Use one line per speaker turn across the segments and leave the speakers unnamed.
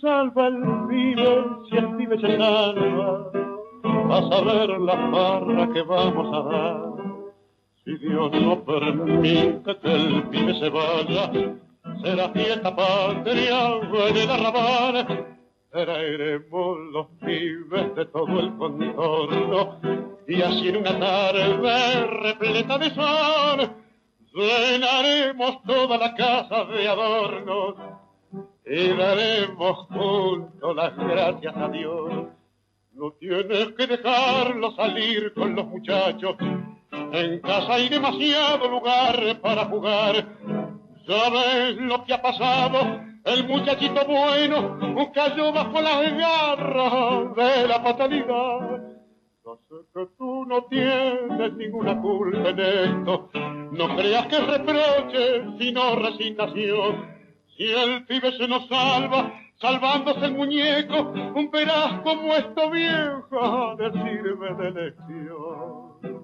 salva el pibe, si el pibe se salva, vas a ver la farra que vamos a dar. Si Dios no permite que el pibe se vaya, será fiesta patria en el arrabal. Traeremos los pibes de todo el contorno y así en una tarde repleta de sol llenaremos toda la casa de adornos y daremos juntos las gracias a Dios. No tienes que dejarlo salir con los muchachos, en casa hay demasiado lugar para jugar. ¿Sabes lo que ha pasado? El muchachito bueno cayó bajo las garras de la fatalidad. No sé que tú no tienes ninguna culpa en esto, no creas que es reproche, sino resignación. Si el pibe se nos salva, salvándose el muñeco, verás como esto vieja le sirve de lección.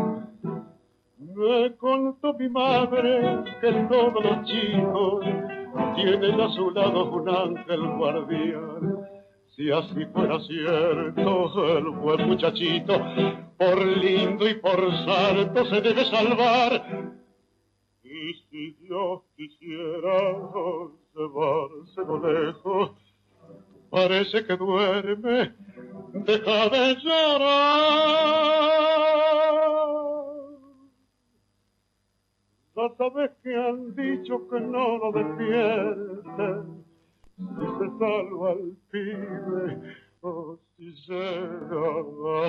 Me contó mi madre que todos los chicos tienen a su lado un ángel guardián. Si así fuera cierto, el buen muchachito, por lindo y por santo, se debe salvar. Y si Dios quisiera llevárselo lejos, parece que duerme, deja de llorar. Ya sabes que han dicho que no lo despierten, si se salva el pibe o si llega a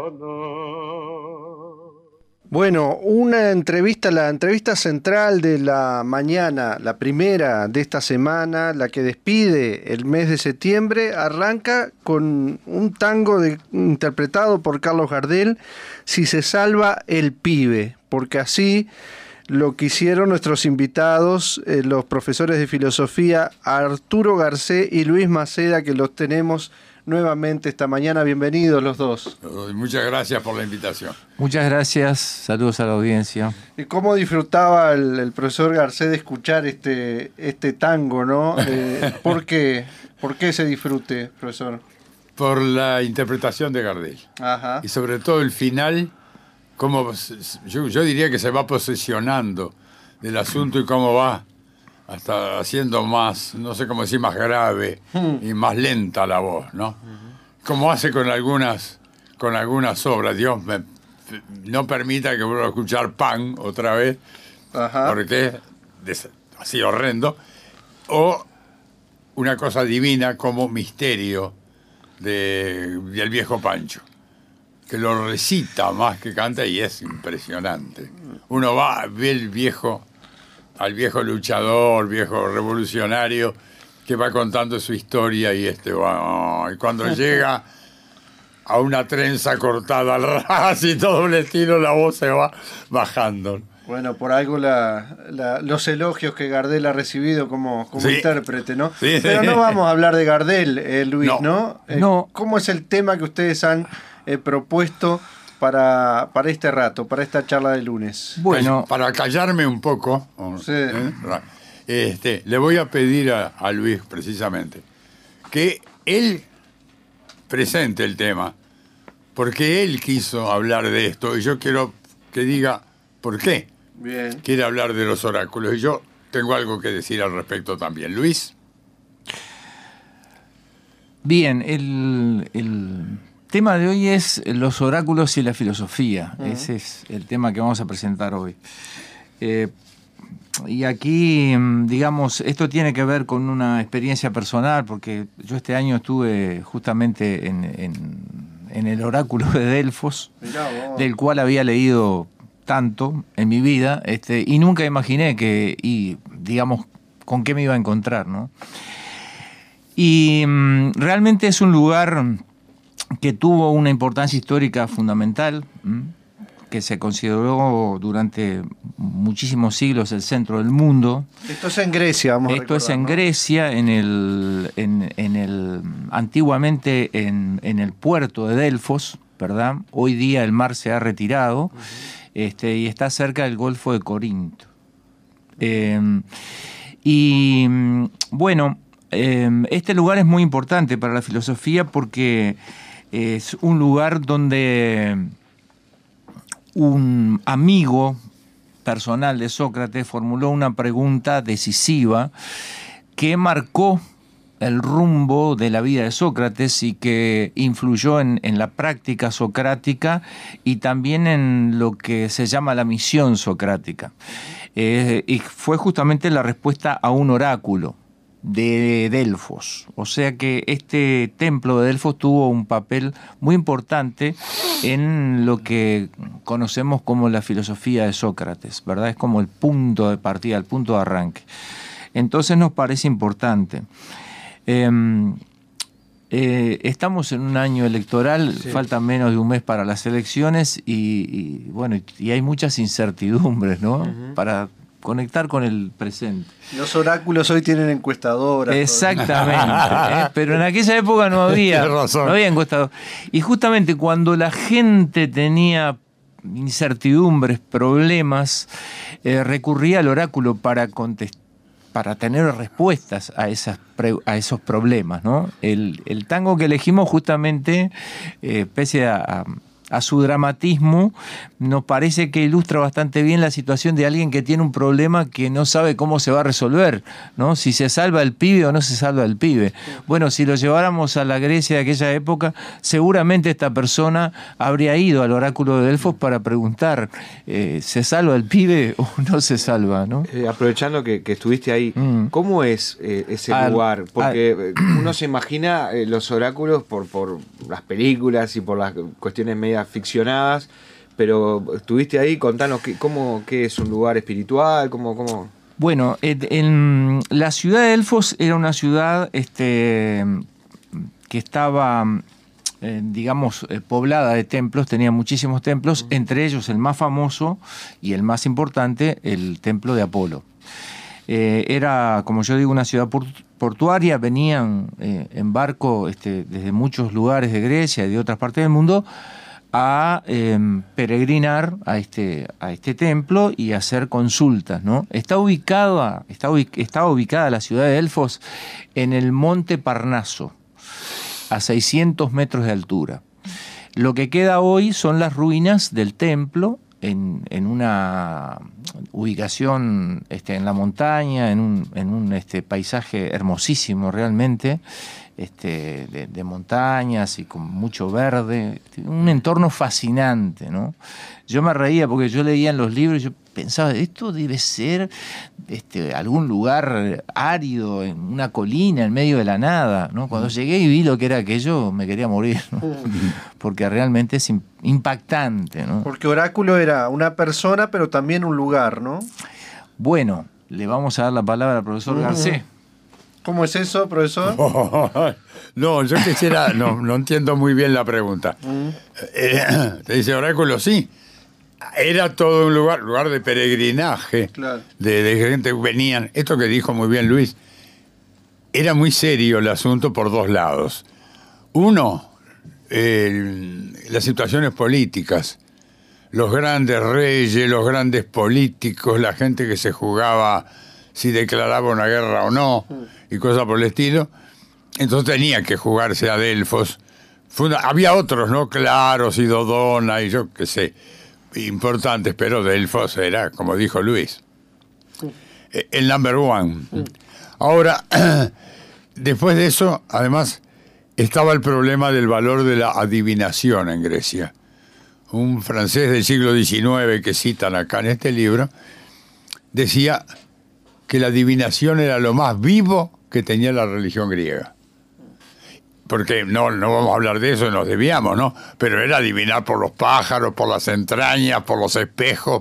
sanar.
Bueno, una entrevista, la entrevista central de la mañana, la primera de esta semana, la que despide el mes de septiembre, arranca con un tango interpretado por Carlos Gardel, Si se salva el pibe, porque así lo que hicieron nuestros invitados, los profesores de filosofía Arturo Garcé y Luis Maceda, que los tenemos nuevamente esta mañana. Bienvenidos los dos.
Muchas gracias por la invitación.
Muchas gracias, saludos a la audiencia.
¿Y cómo disfrutaba el profesor Garcé de escuchar este tango, no? ¿Por qué ese disfrute, profesor?
Por la interpretación de Gardel.
Ajá.
Y sobre todo el final, cómo yo diría que se va posesionando del asunto y cómo va hasta haciendo más, no sé cómo decir, más grave y más lenta la voz, ¿no? Como hace con algunas obras. Dios no permita que vuelva a escuchar Pan otra vez,
Ajá.
porque es así horrendo. O una cosa divina como Misterio del viejo Pancho, que lo recita más que canta y es impresionante. Uno ve al viejo luchador, viejo revolucionario, que va contando su historia y y cuando llega a una trenza cortada al ras y todo el estilo, la voz se va bajando.
Bueno, por algo los elogios que Gardel ha recibido como
Sí.
intérprete, ¿no?
Sí,
Pero no vamos a hablar de Gardel, Luis, ¿no?
No.
¿Cómo es el tema que ustedes han propuesto para este rato, para esta charla de lunes?
Bueno,
Para callarme un poco,
Sí.
le voy a pedir a Luis precisamente que él presente el tema, porque él quiso hablar de esto y yo quiero que diga por qué
Bien.
quiere hablar de los oráculos, y yo tengo algo que decir al respecto también. Luis.
bien, el tema de hoy es los oráculos y la filosofía. Ese es el tema que vamos a presentar hoy. Y aquí, digamos, esto tiene que ver con una experiencia personal, porque yo este año estuve justamente en el oráculo de Delfos,
Mirá vos.
del cual había leído tanto en mi vida, y nunca imaginé digamos, con qué me iba a encontrar, ¿no? Y realmente es un lugar que tuvo una importancia histórica fundamental, que se consideró durante muchísimos siglos el centro del mundo.
Esto es en Grecia, vamos a
Esto es
recordar,
en
¿no?
Grecia, antiguamente en el puerto de Delfos, ¿verdad? Hoy día el mar se ha retirado, y está cerca del Golfo de Corinto. Bueno, este lugar es muy importante para la filosofía porque es un lugar donde un amigo personal de Sócrates formuló una pregunta decisiva que marcó el rumbo de la vida de Sócrates y que influyó en la práctica socrática y también en lo que se llama la misión socrática. Y fue justamente la respuesta a un oráculo de Delfos. O sea que este templo de Delfos tuvo un papel muy importante en lo que conocemos como la filosofía de Sócrates, ¿verdad? Es como el punto de partida, el punto de arranque. Entonces nos parece importante. Estamos en un año electoral, sí. Falta menos de un mes para las elecciones y hay muchas incertidumbres, ¿no? Uh-huh. Para conectar con el presente.
Los oráculos hoy tienen encuestadoras.
Exactamente, pero en aquella época no había encuestadoras. Y justamente cuando la gente tenía incertidumbres, problemas, recurría al oráculo para tener respuestas a esos problemas, ¿no? El tango que elegimos justamente, pese a su dramatismo, nos parece que ilustra bastante bien la situación de alguien que tiene un problema que no sabe cómo se va a resolver, ¿no? Si se salva el pibe o no se salva el pibe. Bueno, si lo lleváramos a la Grecia de aquella época, seguramente esta persona habría ido al oráculo de Delfos para preguntar, ¿se salva el pibe o no se salva, ¿no?
Aprovechando que estuviste ahí, ¿cómo es ese lugar? Porque uno se imagina los oráculos por las películas y por las cuestiones medias ficcionadas, pero estuviste ahí, contanos qué es un lugar espiritual, cómo.
Bueno, en la ciudad de Delfos era una ciudad que estaba, poblada de templos, tenía muchísimos templos, entre ellos el más famoso y el más importante, el templo de Apolo. Era, como yo digo, una ciudad portuaria, venían en barco desde muchos lugares de Grecia y de otras partes del mundo a peregrinar a este templo y hacer consultas, ¿no? Estaba ubicada la ciudad de Delfos en el monte Parnaso, a 600 metros de altura. Lo que queda hoy son las ruinas del templo en una ubicación en la montaña, en un paisaje hermosísimo realmente, de montañas y con mucho verde, un entorno fascinante, ¿no? Yo me reía porque yo leía en los libros y yo pensaba, esto debe ser algún lugar árido, en una colina, en medio de la nada, ¿no? Cuando llegué y vi lo que era aquello, me quería morir, ¿no? Porque realmente es impactante, ¿no?
Porque oráculo era una persona, pero también un lugar, ¿no?
Bueno, le vamos a dar la palabra al profesor Garcés.
¿Cómo es eso, profesor?
No, yo quisiera, no entiendo muy bien la pregunta. Te dice oráculo, sí. Era todo un lugar de peregrinaje, claro. de gente que venían. Esto que dijo muy bien Luis, era muy serio el asunto por dos lados. Uno, las situaciones políticas. Los grandes reyes, los grandes políticos, la gente que se jugaba si declaraba una guerra o no, y cosas por el estilo. Entonces tenía que jugarse a Delfos. Había otros, ¿no? Claros y Dodona y yo qué sé, importantes, pero Delfos era, como dijo Luis, el number one. Ahora, después de eso, además, estaba el problema del valor de la adivinación en Grecia. Un francés del siglo XIX que citan acá en este libro decía que la adivinación era lo más vivo que tenía la religión griega. Porque no vamos a hablar de eso, nos debíamos, ¿no? Pero era adivinar por los pájaros, por las entrañas, por los espejos,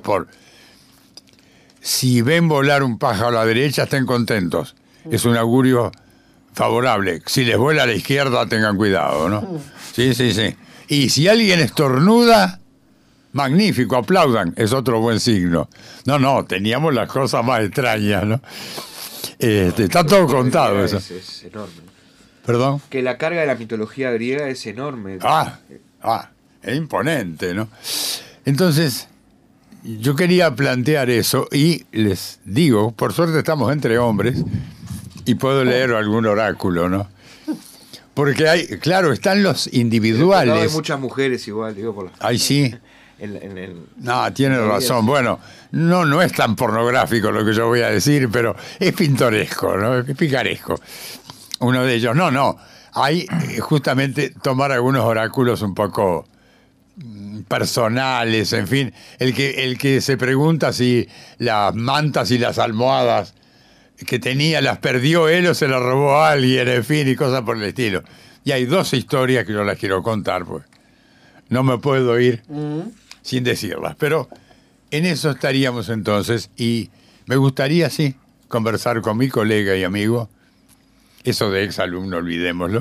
Si ven volar un pájaro a la derecha, estén contentos. Es un augurio favorable. Si les vuela a la izquierda, tengan cuidado, ¿no? Sí. Y si alguien estornuda, magnífico, aplaudan, es otro buen signo. No, teníamos las cosas más extrañas, ¿no? Está todo contado eso.
Es enorme.
¿Perdón?
Que la carga de la mitología griega es enorme.
Es imponente, ¿no? Entonces, yo quería plantear eso y les digo, por suerte estamos entre hombres, y puedo leer algún oráculo, ¿no? Porque hay, claro, están los individuales.
Hay muchas mujeres igual, digo, por
Ay, sí. No, tiene razón. Bueno, no es tan pornográfico lo que yo voy a decir, pero es pintoresco, ¿no? Es picaresco. Uno de ellos, no. Hay justamente tomar algunos oráculos un poco personales, en fin. El que se pregunta si las mantas y las almohadas que tenía las perdió él o se las robó alguien, en fin, y cosas por el estilo. Y hay 2 historias que yo las quiero contar, pues no me puedo ir sin decirlas. Pero en eso estaríamos entonces, y me gustaría, sí, conversar con mi colega y amigo, eso de exalumno, olvidémoslo.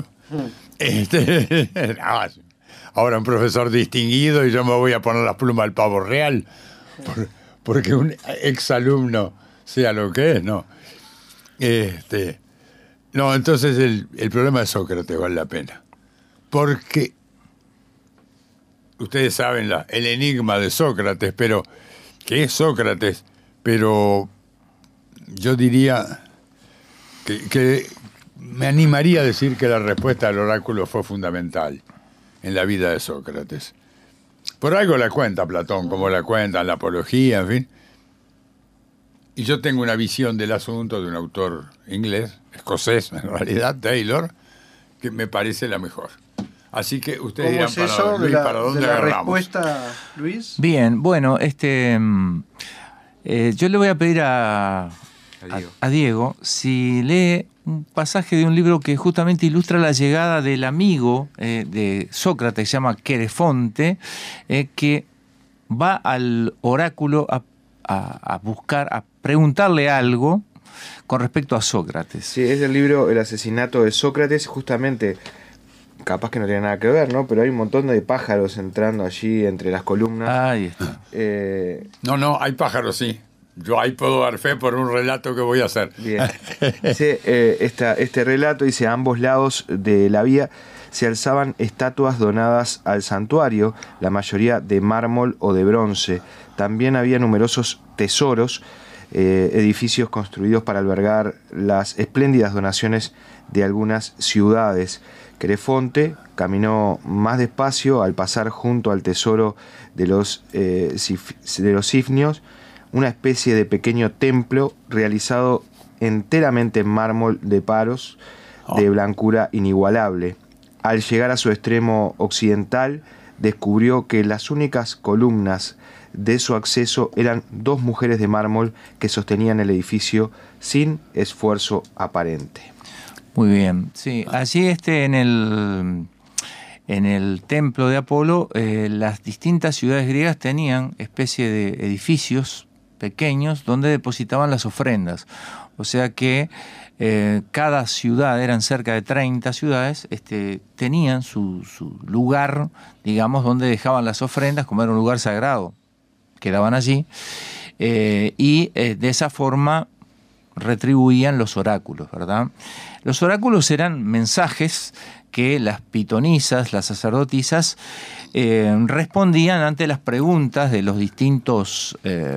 Ahora un profesor distinguido y yo me voy a poner las plumas al pavo real, porque un exalumno sea lo que es, ¿no? No, entonces el problema de Sócrates vale la pena. Porque ustedes saben el enigma de Sócrates, pero que es Sócrates, pero yo diría que me animaría a decir que la respuesta al oráculo fue fundamental en la vida de Sócrates. Por algo la cuenta Platón, como la cuenta en la Apología, en fin. Y yo tengo una visión del asunto de un autor inglés, escocés en realidad, Taylor, que me parece la mejor. Así que ustedes dirán, ¿para dónde agarramos?
Respuesta, Luis.
Bien, bueno, yo le voy a pedir a Diego si lee un pasaje de un libro que justamente ilustra la llegada del amigo de Sócrates, que se llama Querefonte, que va al oráculo a buscar, a preguntarle algo con respecto a Sócrates.
Sí, es el libro El asesinato de Sócrates, justamente, capaz que no tiene nada que ver, ¿no? Pero hay un montón de pájaros entrando allí entre las columnas.
Ahí está.
No, hay pájaros, sí. Yo ahí puedo dar fe por un relato que voy a hacer.
Bien. Dice, este relato dice: a ambos lados de la vía se alzaban estatuas donadas al santuario, la mayoría de mármol o de bronce. También había numerosos tesoros, edificios construidos para albergar las espléndidas donaciones de algunas ciudades. Querefonte caminó más despacio al pasar junto al tesoro de los Sifnios, una especie de pequeño templo realizado enteramente en mármol de Paros, de blancura inigualable. Al llegar a su extremo occidental, descubrió que las únicas columnas de su acceso eran 2 mujeres de mármol que sostenían el edificio sin esfuerzo aparente.
Muy bien, sí, allí en el templo de Apolo, las distintas ciudades griegas tenían especie de edificios pequeños donde depositaban las ofrendas. O sea que cada ciudad, eran cerca de 30 ciudades, tenían su lugar, digamos, donde dejaban las ofrendas, como era un lugar sagrado, quedaban allí, y de esa forma retribuían los oráculos, ¿verdad? Los oráculos eran mensajes que las pitonisas, las sacerdotisas, respondían ante las preguntas de los distintos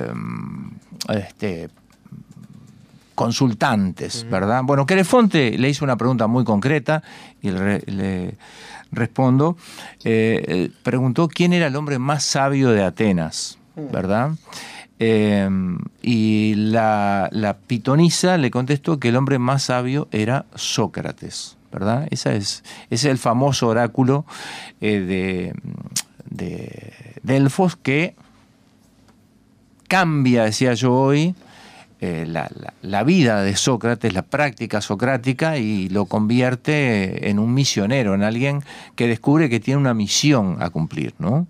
consultantes, ¿verdad? Bueno, Querefonte le hizo una pregunta muy concreta y le respondo. Preguntó quién era el hombre más sabio de Atenas, ¿verdad? Y la pitonisa le contestó que el hombre más sabio era Sócrates, ¿verdad? Ese es el famoso oráculo de Delfos, que cambia, decía yo hoy, la vida de Sócrates, la práctica socrática, y lo convierte en un misionero, en alguien que descubre que tiene una misión a cumplir, ¿no?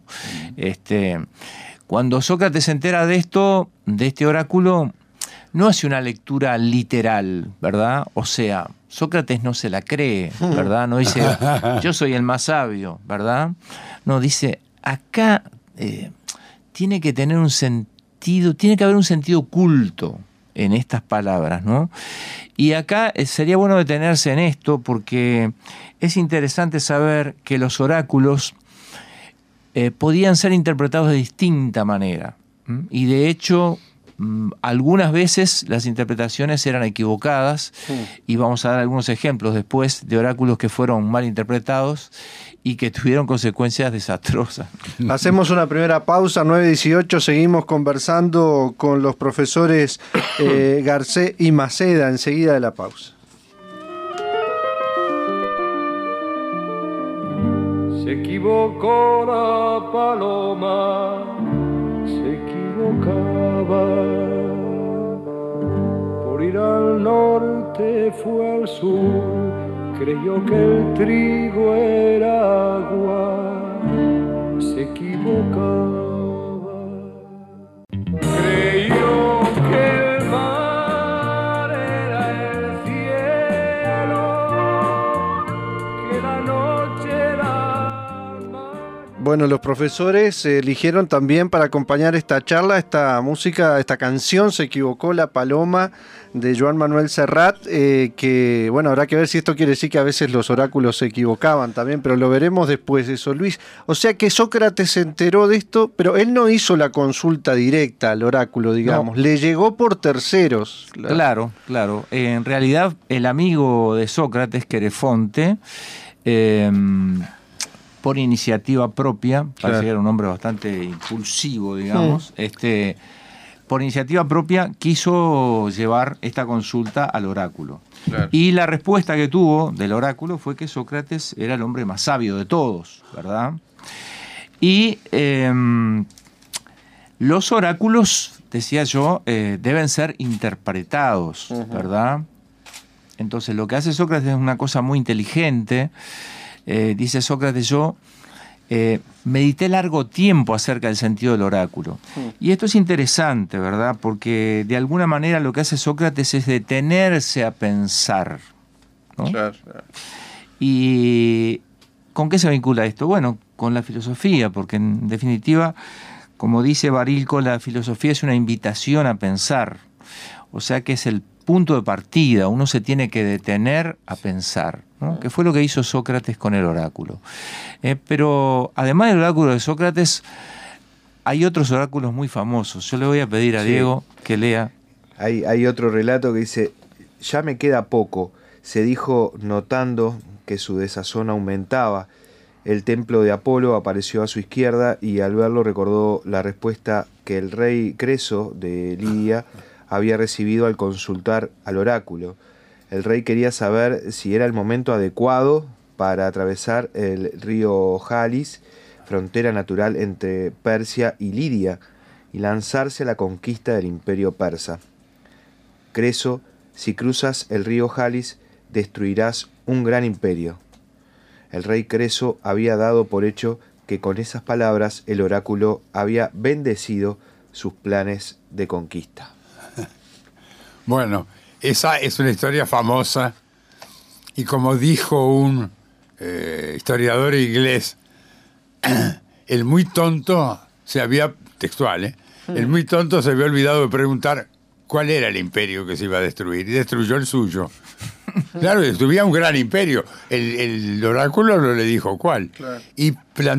Cuando Sócrates se entera de esto, de este oráculo, no hace una lectura literal, ¿verdad? O sea, Sócrates no se la cree, ¿verdad? No dice, yo soy el más sabio, ¿verdad? No, dice, acá tiene que tener un sentido, tiene que haber un sentido oculto en estas palabras, ¿no? Y acá sería bueno detenerse en esto, porque es interesante saber que los oráculos podían ser interpretados de distinta manera. Y de hecho, algunas veces las interpretaciones eran equivocadas y vamos a dar algunos ejemplos después de oráculos que fueron mal interpretados y que tuvieron consecuencias desastrosas.
Hacemos una primera pausa, 9:18, seguimos conversando con los profesores Garcés y Maceda enseguida de la pausa.
Se equivocó la paloma, se equivocaba. Por ir al norte fue al sur, creyó que el trigo era agua, se equivocaba. Creyó que el mar era el cielo, que la noche era el mar.
Bueno, los profesores eligieron también para acompañar esta charla, esta música, esta canción, Se equivocó la paloma, de Joan Manuel Serrat, que, bueno, habrá que ver si esto quiere decir que a veces los oráculos se equivocaban también, pero lo veremos después de eso, Luis. O sea que Sócrates se enteró de esto, pero él no hizo la consulta directa al oráculo, digamos, no. Le llegó por terceros.
Claro. En realidad, el amigo de Sócrates, Querefonte, por iniciativa propia, parece que era un hombre bastante impulsivo, digamos, por iniciativa propia quiso llevar esta consulta al oráculo. Claro. Y la respuesta que tuvo del oráculo fue que Sócrates era el hombre más sabio de todos, ¿verdad? Y los oráculos, decía yo, deben ser interpretados, ¿verdad? Entonces lo que hace Sócrates es una cosa muy inteligente. Dice Sócrates, yo medité largo tiempo acerca del sentido del oráculo. Y esto es interesante, ¿verdad? Porque de alguna manera lo que hace Sócrates es detenerse a pensar, ¿no? Claro. ¿Y con qué se vincula esto? Bueno, con la filosofía, porque en definitiva, como dice Barilco, la filosofía es una invitación a pensar. O sea que es el punto de partida, uno se tiene que detener a pensar, ¿no? Que fue lo que hizo Sócrates con el oráculo. Pero además del oráculo de Sócrates, hay otros oráculos muy famosos. Yo le voy a pedir a Diego que lea.
Hay otro relato que dice: ya me queda poco, se dijo notando que su desazón aumentaba. El templo de Apolo apareció a su izquierda y al verlo recordó la respuesta que el rey Creso de Lidia había recibido al consultar al oráculo. El rey quería saber si era el momento adecuado para atravesar el río Jalis, frontera natural entre Persia y Lidia, y lanzarse a la conquista del imperio persa. Creso, si cruzas el río Jalis, destruirás un gran imperio. El rey Creso había dado por hecho que con esas palabras el oráculo había bendecido sus planes de conquista.
Bueno, esa es una historia famosa y como dijo un historiador inglés, el muy tonto se había, textual, el muy tonto se había olvidado de preguntar cuál era el imperio que se iba a destruir y destruyó el suyo. Claro, destruía un gran imperio. El oráculo no le dijo cuál. Claro. Y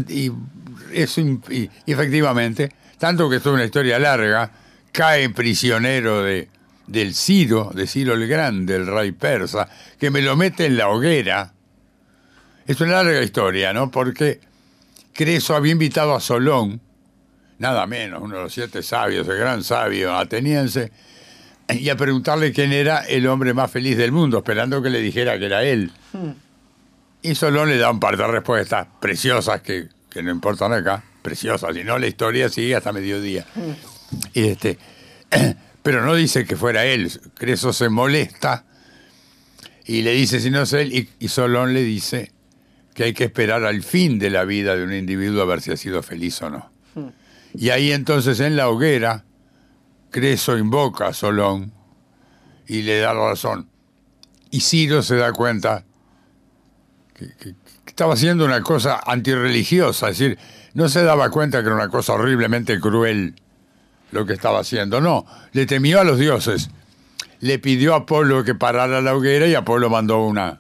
efectivamente, tanto que esto es una historia larga, cae prisionero de Ciro el Grande, el rey persa, que me lo mete en la hoguera. Es una larga historia, ¿no? Porque Creso había invitado a Solón, nada menos, uno de los 7 sabios, el gran sabio ateniense, y a preguntarle quién era el hombre más feliz del mundo, esperando que le dijera que era él. Y Solón le da un par de respuestas preciosas que no importan acá, preciosas, si no la historia sigue hasta mediodía. Y pero no dice que fuera él. Creso se molesta y le dice si no es él, y Solón le dice que hay que esperar al fin de la vida de un individuo a ver si ha sido feliz o no. Y ahí entonces en la hoguera Creso invoca a Solón y le da la razón. Y Ciro se da cuenta que estaba haciendo una cosa antirreligiosa, es decir, no se daba cuenta que era una cosa horriblemente cruel lo que estaba haciendo. No, le temió a los dioses. Le pidió a Apolo que parara la hoguera y Apolo mandó una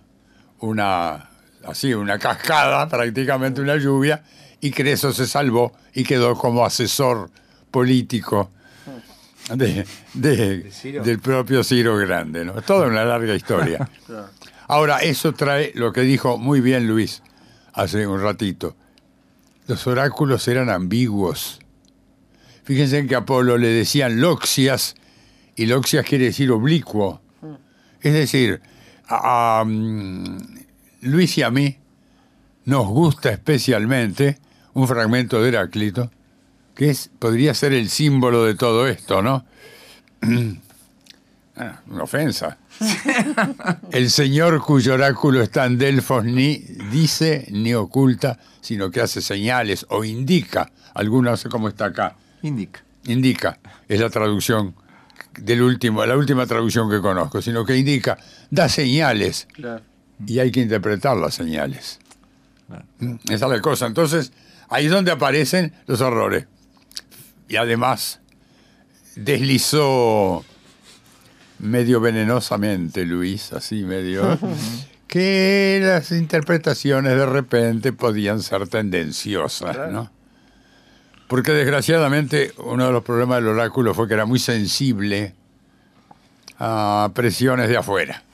cascada, prácticamente una lluvia, y Creso se salvó y quedó como asesor político
Ciro.
del propio Ciro Grande, ¿no? Toda una larga historia. Ahora, eso trae lo que dijo muy bien Luis hace un ratito. Los oráculos eran ambiguos. Fíjense en que a Apolo le decían loxias, y loxias quiere decir oblicuo. Es decir, a Luis y a mí nos gusta especialmente un fragmento de Heráclito, que podría ser el símbolo de todo esto, ¿no? Una ofensa. El señor cuyo oráculo está en Delfos ni dice ni oculta, sino que hace señales o indica. Algunos, no sé cómo está acá. Indica. Es la traducción la última traducción que conozco, sino que indica, da señales.
Claro.
Y hay que interpretar las señales. Esa es la cosa. Entonces, ahí es donde aparecen los horrores. Y además, deslizó medio venenosamente Luis, así medio, que las interpretaciones de repente podían ser tendenciosas,
Claro.
¿no? Porque desgraciadamente uno de los problemas del oráculo fue que era muy sensible a presiones de afuera.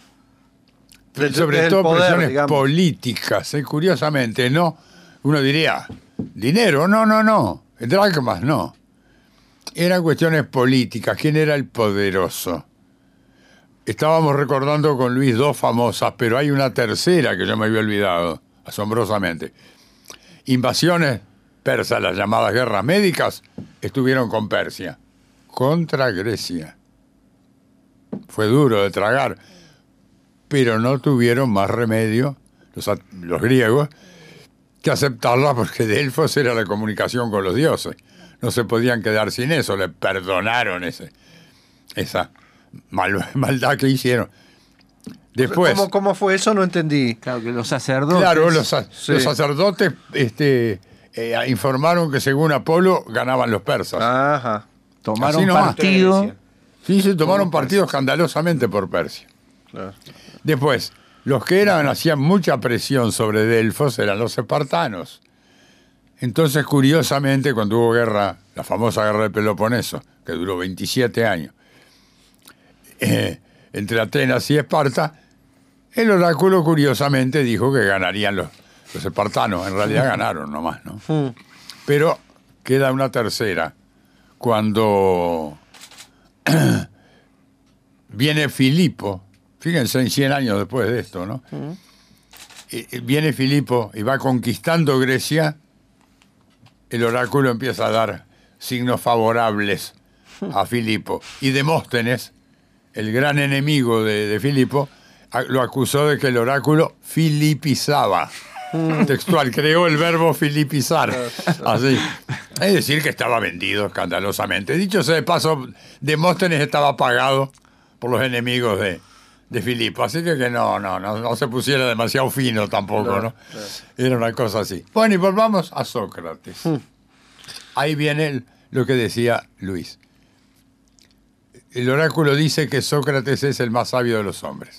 Sobre
Del
todo
poder,
presiones
digamos.
políticas, curiosamente, ¿no? Uno diría, dinero, no, dracmas, no. Eran cuestiones políticas, ¿quién era el poderoso? Estábamos recordando con Luis dos famosas, pero hay una tercera que yo me había olvidado, asombrosamente. Invasiones persas, las llamadas guerras médicas, estuvieron con Persia, contra Grecia. Fue duro de tragar, pero no tuvieron más remedio, los griegos, que aceptarla, porque Delfos era la comunicación con los dioses. No se podían quedar sin eso, le perdonaron esa maldad que hicieron. Después,
¿Cómo fue eso? No entendí.
Claro, que los sacerdotes...
claro, los
Sí.
sacerdotes informaron que según Apolo ganaban los persas.
Ajá.
tomaron
así nomás.
partido...
Sí, se tomaron partido escandalosamente por Persia.
Claro.
Después, los que hacían mucha presión sobre Delfos eran los espartanos. Entonces, curiosamente, cuando hubo guerra, la famosa guerra de Peloponeso, que duró 27 años, entre Atenas y Esparta, el oráculo curiosamente dijo que ganarían los espartanos. En realidad ganaron nomás, ¿no? Pero queda una tercera. Cuando viene Filipo, fíjense, en 100 años después de esto, ¿no? Viene Filipo y va conquistando Grecia, el oráculo empieza a dar signos favorables a Filipo. Y Demóstenes, el gran enemigo de Filipo, lo acusó de que el oráculo filipizaba. Textual, creó el verbo filipizar. Así. Es decir, que estaba vendido escandalosamente. Dicho sea de paso, Demóstenes estaba pagado por los enemigos de Filipo. Así que no se pusiera demasiado fino tampoco, ¿no? Era una cosa así. Bueno, y volvamos a Sócrates. Ahí viene lo que decía Luis. El oráculo dice que Sócrates es el más sabio de los hombres.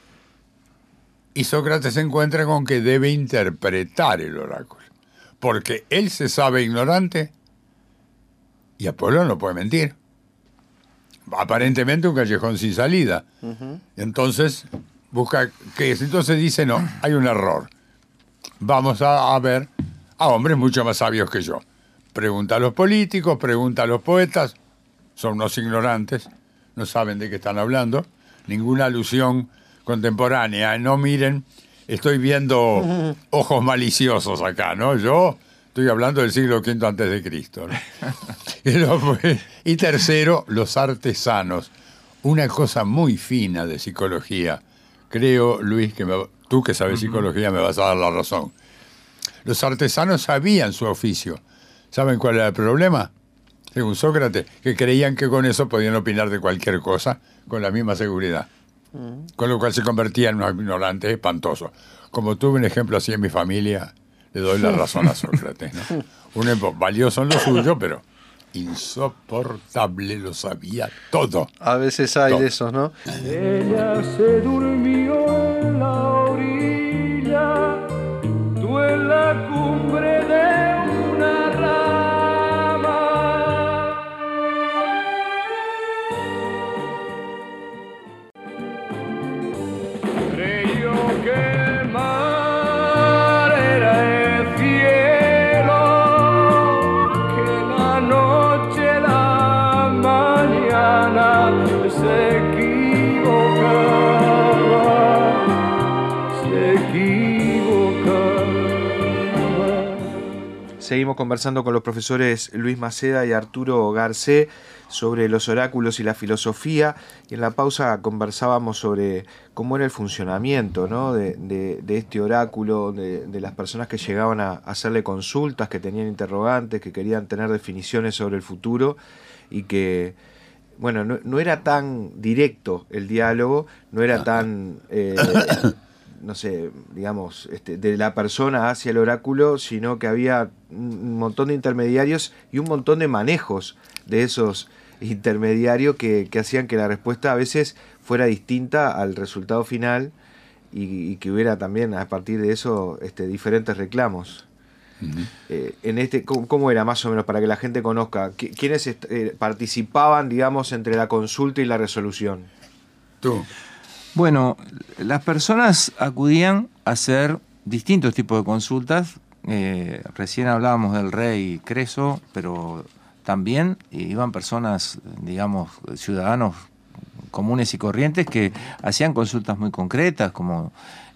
Y Sócrates se encuentra con que debe interpretar el oráculo. Porque él se sabe ignorante y Apolo no puede mentir. Aparentemente un callejón sin salida. Entonces busca qué es. Entonces dice, no, hay un error. Vamos a ver a hombres mucho más sabios que yo. Pregunta a los políticos, pregunta a los poetas. Son unos ignorantes, no saben de qué están hablando. Ninguna alusión contemporánea. No miren, estoy viendo ojos maliciosos acá, ¿no? Yo estoy hablando del siglo V antes de Cristo, ¿no? Y tercero, los artesanos. Una cosa muy fina de psicología. Creo, Luis, que tú que sabes psicología me vas a dar la razón. Los artesanos sabían su oficio. ¿Saben cuál era el problema? Según Sócrates, que creían que con eso podían opinar de cualquier cosa con la misma seguridad. Con lo cual se convertían en unos ignorantes espantosos. Como tuve un ejemplo así en mi familia, le doy la razón a Sócrates, ¿no? Un valioso en lo suyo, pero insoportable, lo sabía todo.
A veces hay
Todo.
de esos, ¿no?
Ella se durmió en la orilla, tú en la cumbre de una rama.
Seguimos conversando con los profesores Luis Maceda y Arturo Garcé sobre los oráculos y la filosofía, y en la pausa conversábamos sobre cómo era el funcionamiento, ¿no?, de este oráculo, de las personas que llegaban a hacerle consultas, que tenían interrogantes, que querían tener definiciones sobre el futuro, y que, bueno, no era tan directo el diálogo, no era tan... no sé, digamos, de la persona hacia el oráculo, sino que había un montón de intermediarios y un montón de manejos de esos intermediarios que hacían que la respuesta a veces fuera distinta al resultado final, y que hubiera también a partir de eso diferentes reclamos. Uh-huh. ¿Cómo era más o menos para que la gente conozca? ¿Quiénes participaban, digamos, entre la consulta y la resolución?
Tú.
Bueno, las personas acudían a hacer distintos tipos de consultas. Recién hablábamos del rey Creso, pero también iban personas, digamos, ciudadanos comunes y corrientes que hacían consultas muy concretas, como,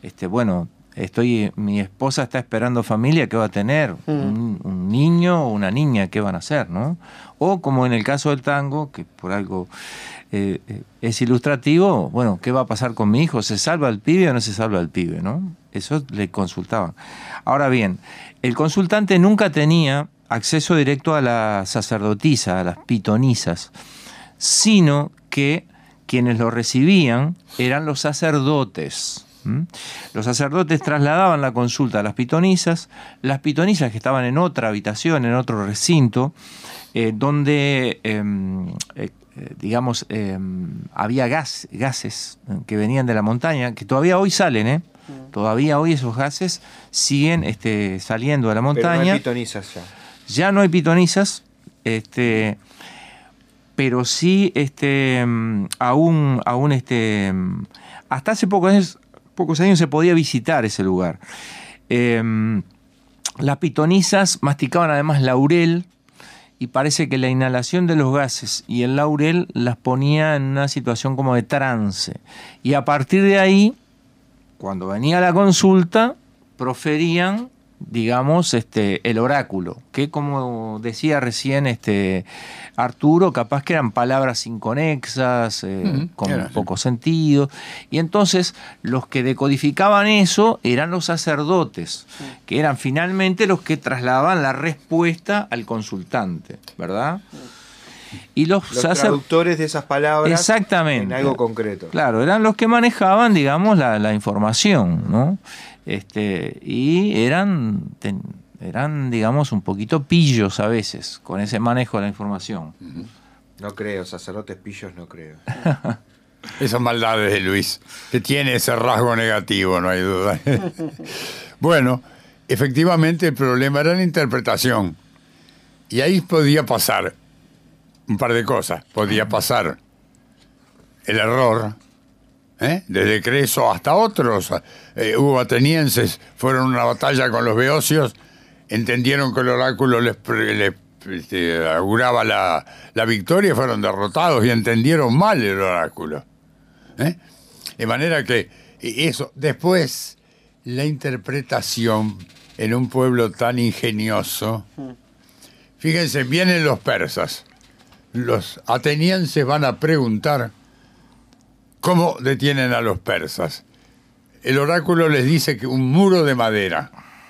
mi esposa está esperando familia, ¿qué va a tener? Un niño o una niña, ¿qué van a hacer, no? O como en el caso del tango, que por algo es ilustrativo, bueno, ¿qué va a pasar con mi hijo? ¿Se salva el pibe o no se salva el pibe, no? Eso le consultaban. Ahora bien, el consultante nunca tenía acceso directo a la sacerdotisa, a las pitonisas, sino que quienes lo recibían eran los sacerdotes. Los sacerdotes trasladaban la consulta a las pitonisas que estaban en otra habitación, en otro recinto, donde había gases que venían de la montaña, que todavía hoy salen, todavía hoy esos gases siguen saliendo de la montaña.
Pero no hay pitonisas ya.
Ya no hay pitonisas, pero sí aún hasta hace pocos años se podía visitar ese lugar. Las pitonisas masticaban además laurel, y parece que la inhalación de los gases y el laurel las ponía en una situación como de trance. Y a partir de ahí, cuando venía la consulta, proferían, digamos, el oráculo, que como decía recién Arturo, capaz que eran palabras inconexas, con poco sentido, y entonces los que decodificaban eso eran los sacerdotes, que eran finalmente los que trasladaban la respuesta al consultante, ¿verdad? Y los
traductores de esas palabras.
Exactamente.
En algo concreto.
Claro, eran los que manejaban, digamos, la información, ¿no? Y eran, digamos, un poquito pillos a veces con ese manejo de la información.
No creo, sacerdotes pillos no creo.
Esas maldades de Luis, que tiene ese rasgo negativo, no hay duda. Bueno, efectivamente el problema era la interpretación. Y ahí podía pasar un par de cosas. Podía pasar el error, desde Creso hasta otros. Hubo atenienses, fueron a una batalla con los beocios, entendieron que el oráculo les auguraba la victoria y fueron derrotados y entendieron mal el oráculo. De manera que eso, después, la interpretación en un pueblo tan ingenioso. Fíjense, vienen los persas. Los atenienses van a preguntar cómo detienen a los persas. El oráculo les dice que un muro de madera.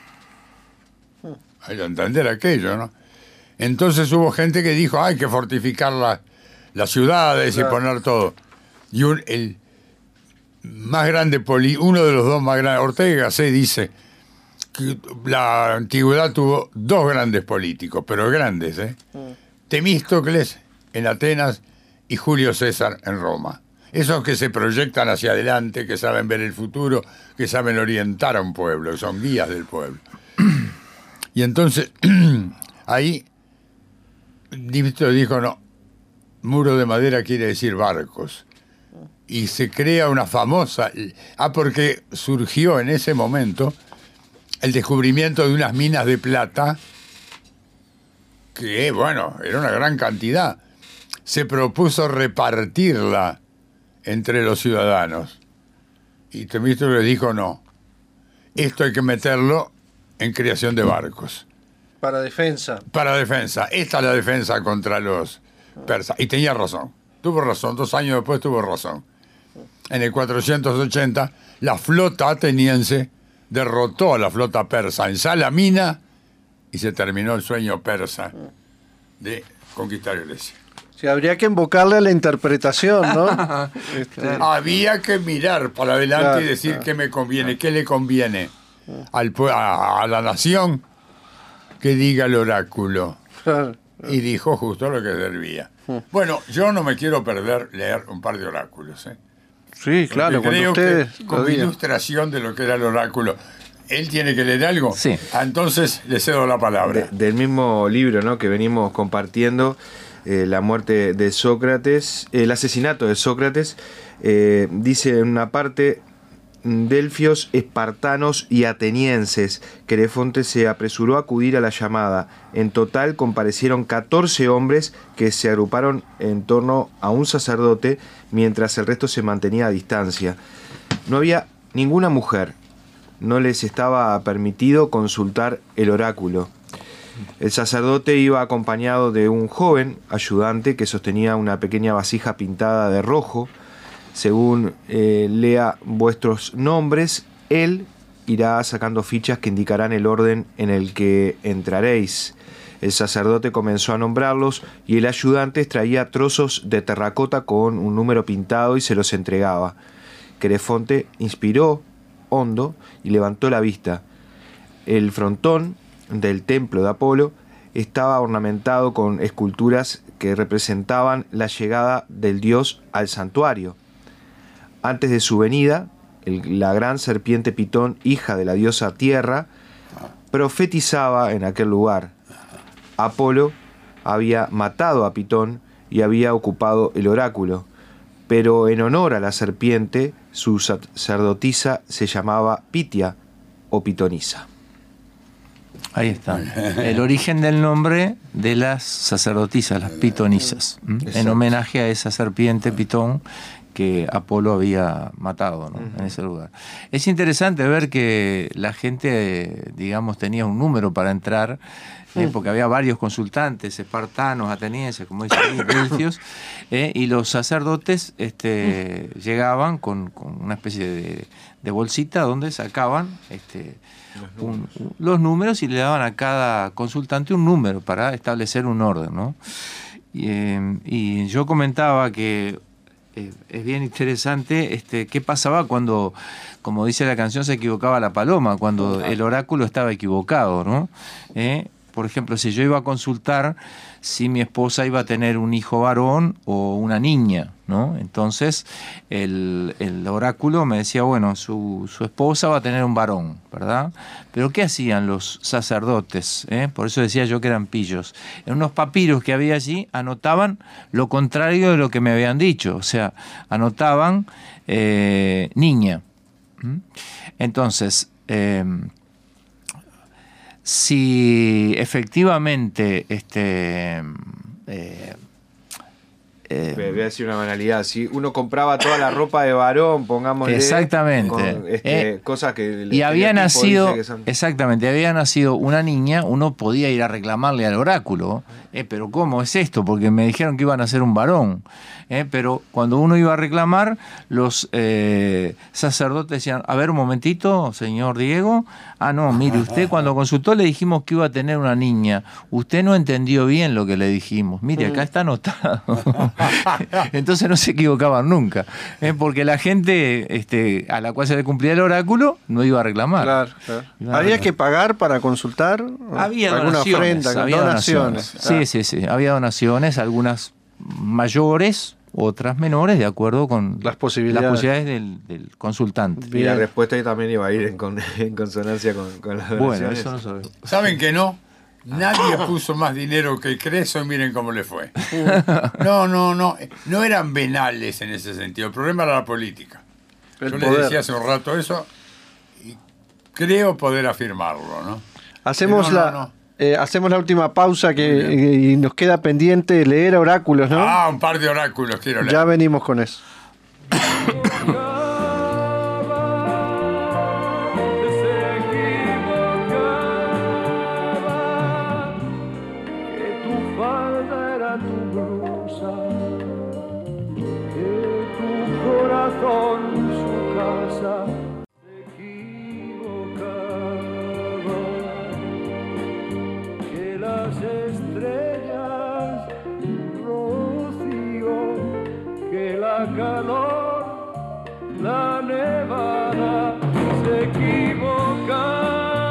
Hay que entender aquello, ¿no? Entonces hubo gente que dijo, hay que fortificar las ciudades y poner todo. Y el más grande, uno de los dos más grandes, Ortega se dice que la antigüedad tuvo dos grandes políticos, pero grandes, Temístocles en Atenas y Julio César en Roma. Esos que se proyectan hacia adelante, que saben ver el futuro, que saben orientar a un pueblo, que son guías del pueblo. Y entonces, ahí, Dimitro dijo, no, muro de madera quiere decir barcos. Y se crea una famosa... porque surgió en ese momento el descubrimiento de unas minas de plata, que, bueno, era una gran cantidad. Se propuso repartirla entre los ciudadanos. Y Temístocles dijo, no, esto hay que meterlo en creación de barcos.
Para defensa.
Para defensa. Esta es la defensa contra los persas. Y tenía razón. Tuvo razón. 2 años después tuvo razón. En el 480, la flota ateniense derrotó a la flota persa en Salamina y se terminó el sueño persa de conquistar Grecia.
Sí, habría que invocarle a la interpretación, ¿no?
Había que mirar para adelante,
Claro,
y decir
claro.
qué me conviene, qué le conviene a la nación, que diga el oráculo.
Claro.
Y dijo justo lo que debía. Bueno, yo no me quiero perder leer un par de oráculos.
Sí, claro,
Porque
cuando
creo que
ustedes lo
como
digan.
ilustración de lo que era el oráculo. ¿Él tiene que leer algo?
Sí.
Entonces le cedo la palabra.
Del mismo libro, ¿no?, que venimos compartiendo, la muerte de Sócrates, el asesinato de Sócrates, dice en una parte: Delfios, espartanos y atenienses. Querefonte se apresuró a acudir a la llamada. En total comparecieron 14 hombres que se agruparon en torno a un sacerdote, mientras el resto se mantenía a distancia. No había ninguna mujer. No les estaba permitido consultar el oráculo. El sacerdote iba acompañado de un joven ayudante que sostenía una pequeña vasija pintada de rojo. Según lea vuestros nombres, él irá sacando fichas que indicarán el orden en el que entraréis. El sacerdote comenzó a nombrarlos y el ayudante extraía trozos de terracota con un número pintado y se los entregaba. Querefonte inspiró hondo y levantó la vista. El frontón del templo de Apolo estaba ornamentado con esculturas que representaban la llegada del dios al santuario. Antes de su venida, la gran serpiente Pitón, hija de la diosa Tierra, profetizaba en aquel lugar. Apolo había matado a Pitón y había ocupado el oráculo, pero en honor a la serpiente, su sacerdotisa se llamaba Pitia o Pitonisa.
Ahí está. El origen del nombre de las sacerdotisas, las pitonisas, en homenaje a esa serpiente Pitón que Apolo había matado, ¿no?, en ese lugar. Es interesante ver que la gente, digamos, tenía un número para entrar, porque había varios consultantes, espartanos, atenienses, como dice ahí, delfios, y los sacerdotes llegaban con una especie de bolsita donde sacaban los números y le daban a cada consultante un número para establecer un orden, ¿no? Y yo comentaba que es bien interesante qué pasaba cuando, como dice la canción, se equivocaba la paloma, cuando el oráculo estaba equivocado, ¿no? Por ejemplo, si yo iba a consultar si mi esposa iba a tener un hijo varón o una niña, ¿no? Entonces el oráculo me decía, bueno, su esposa va a tener un varón, ¿verdad? Pero ¿qué hacían los sacerdotes? Por eso decía yo que eran pillos. En unos papiros que había allí anotaban lo contrario de lo que me habían dicho, o sea, anotaban niña. Entonces, si efectivamente
Voy a decir una banalidad: si uno compraba toda la ropa de varón, pongámosle,
exactamente,
con, cosas que
y había nacido,
dice que son...
exactamente, había nacido una niña, uno podía ir a reclamarle al oráculo, pero ¿cómo es esto? Porque me dijeron que iban a ser un varón, pero cuando uno iba a reclamar, los sacerdotes decían, a ver un momentito, señor Diego, no, mire, usted cuando consultó le dijimos que iba a tener una niña, usted no entendió bien lo que le dijimos, mire, acá está anotado. Entonces no se equivocaban nunca, porque la gente a la cual se le cumplía el oráculo no iba a reclamar.
Claro, claro. ¿Había que pagar para consultar?
Había
¿alguna
donaciones.
ofrenda?
Había
Donaciones.
Sí. Había donaciones, algunas mayores, otras menores, de acuerdo con
las posibilidades
del consultante.
Y la respuesta también iba a ir en consonancia con las donaciones.
Bueno, eso no sabemos.
¿Saben que no? Nadie puso más dinero que Creso y miren cómo le fue. No eran venales en ese sentido. El problema era la política. Yo les decía hace un rato eso y creo poder afirmarlo, ¿no?
Hacemos hacemos la última pausa y nos queda pendiente leer oráculos, ¿no?
Un par de oráculos quiero leer.
Ya venimos con eso.
cosa, que tu corazón, su casa, se equivocaba, que las estrellas, rocío, que la calor, la nevada, se equivocaba.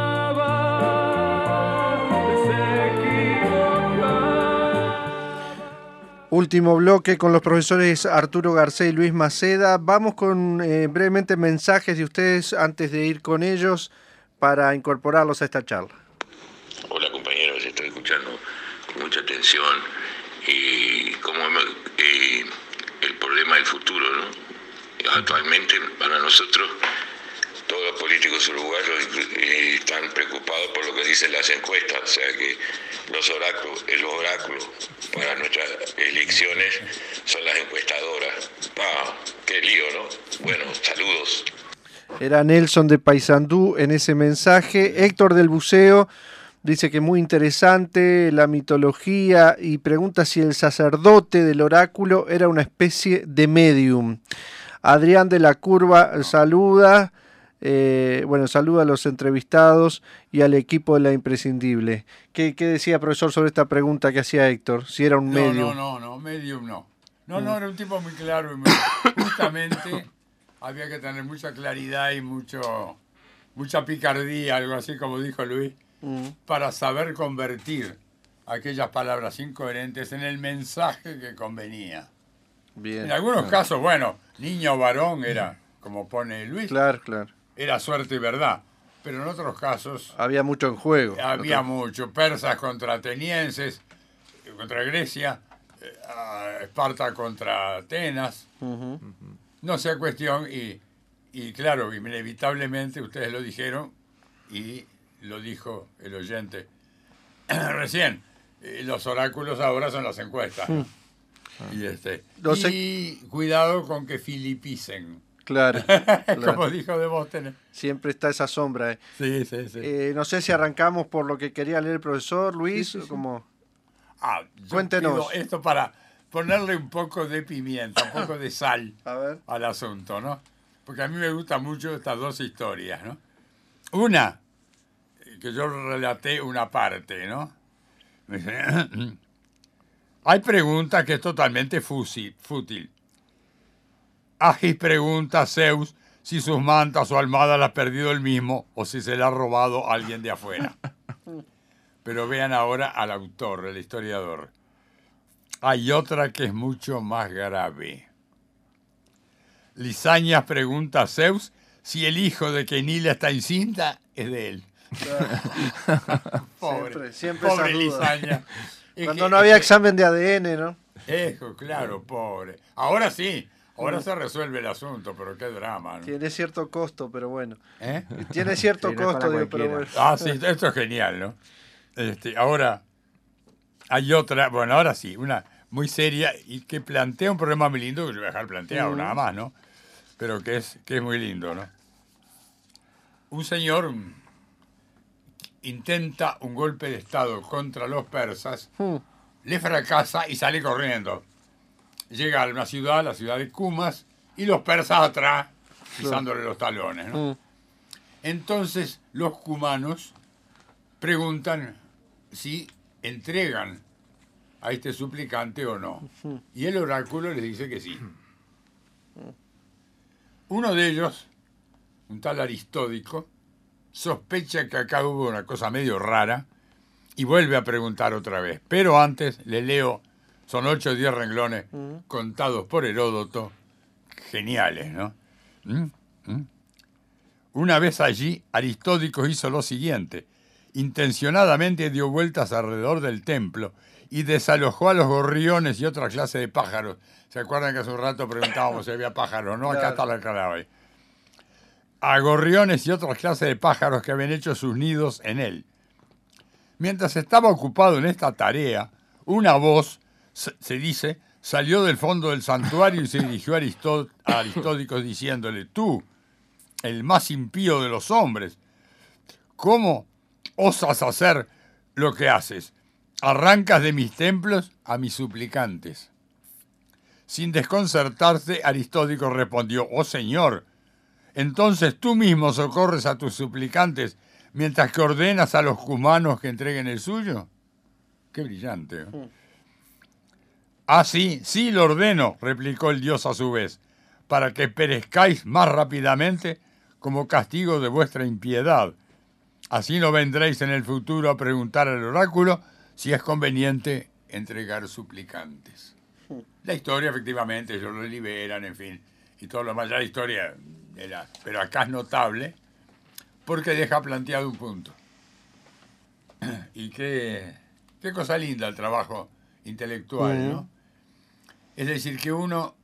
Último bloque con los profesores Arturo Garcés y Luis Maceda. Vamos con brevemente mensajes de ustedes antes de ir con ellos para incorporarlos a esta charla.
Hola compañeros, estoy escuchando con mucha atención y como el problema del futuro, ¿no? Actualmente para nosotros todos los políticos uruguayos están preocupados por lo que dicen las encuestas, o sea que el oráculo para nuestras elecciones son las encuestadoras. Qué lío, ¿no? Bueno, saludos.
Era Nelson de Paysandú en ese mensaje. Héctor del Buceo dice que muy interesante la mitología y pregunta si el sacerdote del oráculo era una especie de medium. Adrián de la Curva saluda. Saluda a los entrevistados y al equipo de La Imprescindible. ¿Qué decía, profesor, sobre esta pregunta que hacía Héctor? Si era un medium.
No, medium no. No, era un tipo muy claro. Justamente había que tener mucha claridad y mucha picardía, algo así como dijo Luis, para saber convertir aquellas palabras incoherentes en el mensaje que convenía.
Bien.
En algunos casos, niño o varón era, como pone Luis.
Claro.
Era suerte y verdad, pero en otros casos
había mucho en juego.
Había mucho, persas contra atenienses, contra Grecia, Esparta contra Atenas, no sea cuestión, y claro, inevitablemente ustedes lo dijeron, y lo dijo el oyente recién, los oráculos ahora son las encuestas, ¿no? Y cuidado con que filipicen.
Claro.
Como dijo Demóstenes.
Siempre está esa sombra.
Sí.
No sé si arrancamos por lo que quería leer el profesor Luis.
Sí.
Como...
Cuéntenos. Esto para ponerle un poco de pimienta, un poco de sal al asunto, ¿no? Porque a mí me gustan mucho estas dos historias, ¿no? Una, que yo relaté una parte, ¿no? Me dice, hay preguntas que es totalmente fútil. Agis pregunta a Zeus si sus mantas o almohadas las ha perdido él mismo o si se la ha robado alguien de afuera. Pero vean ahora al autor, el historiador. Hay otra que es mucho más grave. Lisañas pregunta a Zeus si el hijo de Quenila está encinta es de él.
Siempre
pobre Lisaña.
Cuando no había examen de ADN, ¿no?
Claro, pobre. Ahora sí. Ahora se resuelve el asunto, pero qué drama, ¿no?
Tiene cierto costo, pero bueno. Tiene cierto costo, pero bueno.
Sí, esto es genial, ¿no? Ahora hay otra, ahora sí, una muy seria y que plantea un problema muy lindo, que yo voy a dejar planteado nada más, ¿no? Pero que es muy lindo, ¿no? Un señor intenta un golpe de estado contra los persas, le fracasa y sale corriendo. Llega a una ciudad, la ciudad de Cumas, y los persas atrás, pisándole los talones, ¿no? Entonces los cumanos preguntan si entregan a este suplicante o no. Y el oráculo les dice que sí. Uno de ellos, un tal Aristódico, sospecha que acá hubo una cosa medio rara y vuelve a preguntar otra vez. Pero antes le leo... Son 8 o 10 renglones contados por Heródoto, geniales, ¿no? Una vez allí, Aristódico hizo lo siguiente. Intencionadamente dio vueltas alrededor del templo y desalojó a los gorriones y otra clase de pájaros. ¿Se acuerdan que hace un rato preguntábamos si había pájaros? No, acá está la clave. A gorriones y otras clases de pájaros que habían hecho sus nidos en él. Mientras estaba ocupado en esta tarea, una voz... se dice, salió del fondo del santuario y se dirigió a Aristódico diciéndole, tú, el más impío de los hombres, ¿cómo osas hacer lo que haces? Arrancas de mis templos a mis suplicantes. Sin desconcertarse, Aristódico respondió: «Oh señor, entonces tú mismo socorres a tus suplicantes mientras que ordenas a los cumanos que entreguen el suyo». Qué brillante, ¿eh? «Ah, sí, sí lo ordeno», replicó el dios a su vez, «para que perezcáis más rápidamente como castigo de vuestra impiedad. Así no vendréis en el futuro a preguntar al oráculo si es conveniente entregar suplicantes». La historia, efectivamente, ellos lo liberan, en fin, y todo lo más. Ya la historia era, pero acá es notable porque deja planteado un punto. Y qué cosa linda el trabajo intelectual, ¿no? Es decir, que uno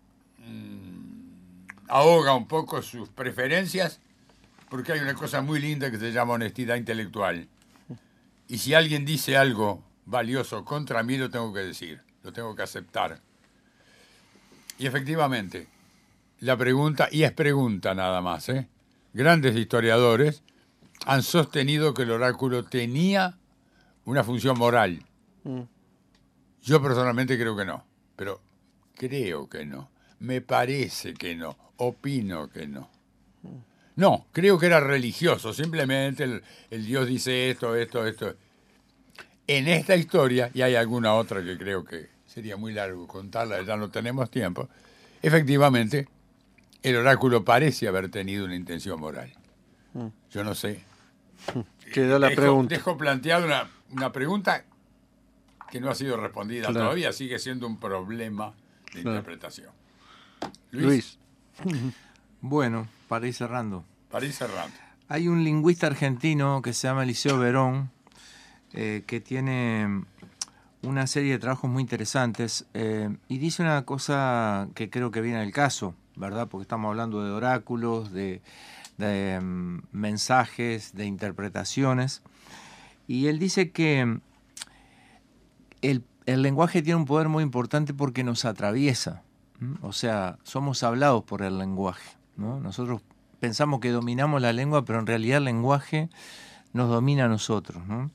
ahoga un poco sus preferencias porque hay una cosa muy linda que se llama honestidad intelectual. Y si alguien dice algo valioso contra mí, lo tengo que decir, lo tengo que aceptar. Y efectivamente, la pregunta, y es pregunta nada más, grandes historiadores han sostenido que el oráculo tenía una función moral. Yo personalmente creo que no, pero creo que no, me parece que no, opino que no. No, creo que era religioso, simplemente el Dios dice esto. En esta historia, y hay alguna otra que creo que sería muy largo contarla, ya no tenemos tiempo, efectivamente, el oráculo parece haber tenido una intención moral. Yo no sé.
Quedó la pregunta.
Dejo planteada una pregunta que no ha sido respondida todavía, sigue siendo un problema de interpretación. Luis.
Bueno, para ir cerrando.
Hay
un lingüista argentino que se llama Eliseo Verón, que tiene una serie de trabajos muy interesantes, y dice una cosa que creo que viene al caso, ¿verdad? Porque estamos hablando de oráculos, de mensajes, de interpretaciones, y él dice que el lenguaje tiene un poder muy importante porque nos atraviesa, o sea, somos hablados por el lenguaje, ¿no? Nosotros pensamos que dominamos la lengua, pero en realidad el lenguaje nos domina a nosotros, ¿no?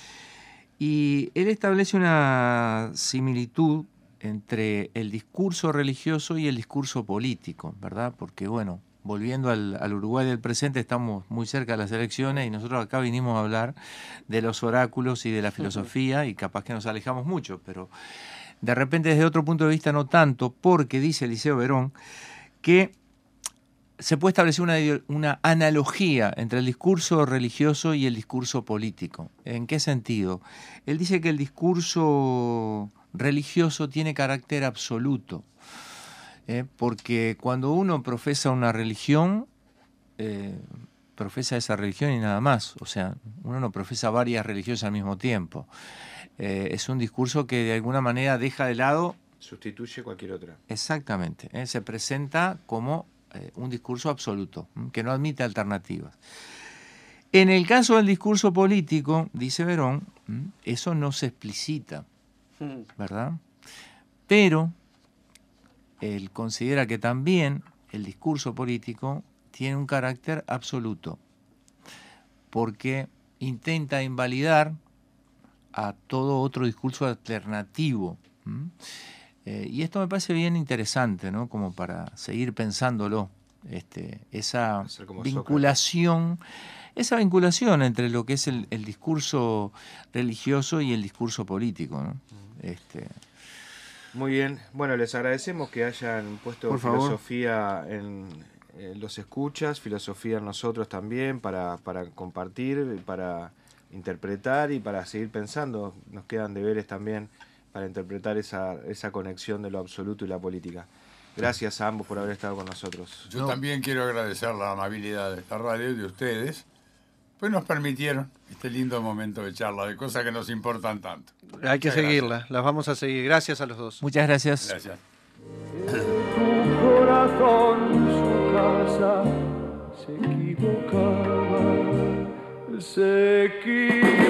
Y él establece una similitud entre el discurso religioso y el discurso político, ¿verdad? Porque, bueno, volviendo al Uruguay del presente, estamos muy cerca de las elecciones y nosotros acá vinimos a hablar de los oráculos y de la filosofía, y capaz que nos alejamos mucho, pero de repente desde otro punto de vista no tanto, porque dice Eliseo Verón que se puede establecer una analogía entre el discurso religioso y el discurso político. ¿En qué sentido? Él dice que el discurso religioso tiene carácter absoluto, porque cuando uno profesa una religión, profesa esa religión y nada más. O sea, uno no profesa varias religiones al mismo tiempo. Es un discurso que de alguna manera deja de lado...
Sustituye cualquier otra.
Exactamente. Se presenta como un discurso absoluto, que no admite alternativas. En el caso del discurso político, dice Verón, eso no se explicita, ¿verdad? Pero él considera que también el discurso político tiene un carácter absoluto, porque intenta invalidar a todo otro discurso alternativo. Y esto me parece bien interesante, ¿no? Como para seguir pensándolo, esa vinculación, entre lo que es el discurso religioso y el discurso político, ¿no?
Muy bien, bueno, les agradecemos que hayan puesto filosofía en los escuchas, filosofía en nosotros también, para compartir, para interpretar y para seguir pensando. Nos quedan deberes también para interpretar esa conexión de lo absoluto y la política. Gracias a ambos por haber estado con nosotros.
Yo también quiero agradecer la amabilidad de esta radio y de ustedes, pues nos permitieron este lindo momento de charla, de cosas que nos importan tanto.
Hay que seguirla, las vamos a seguir. Gracias a los dos.
Muchas gracias.
Gracias.
En tu corazón su casa se equivocaba, se equivocaba.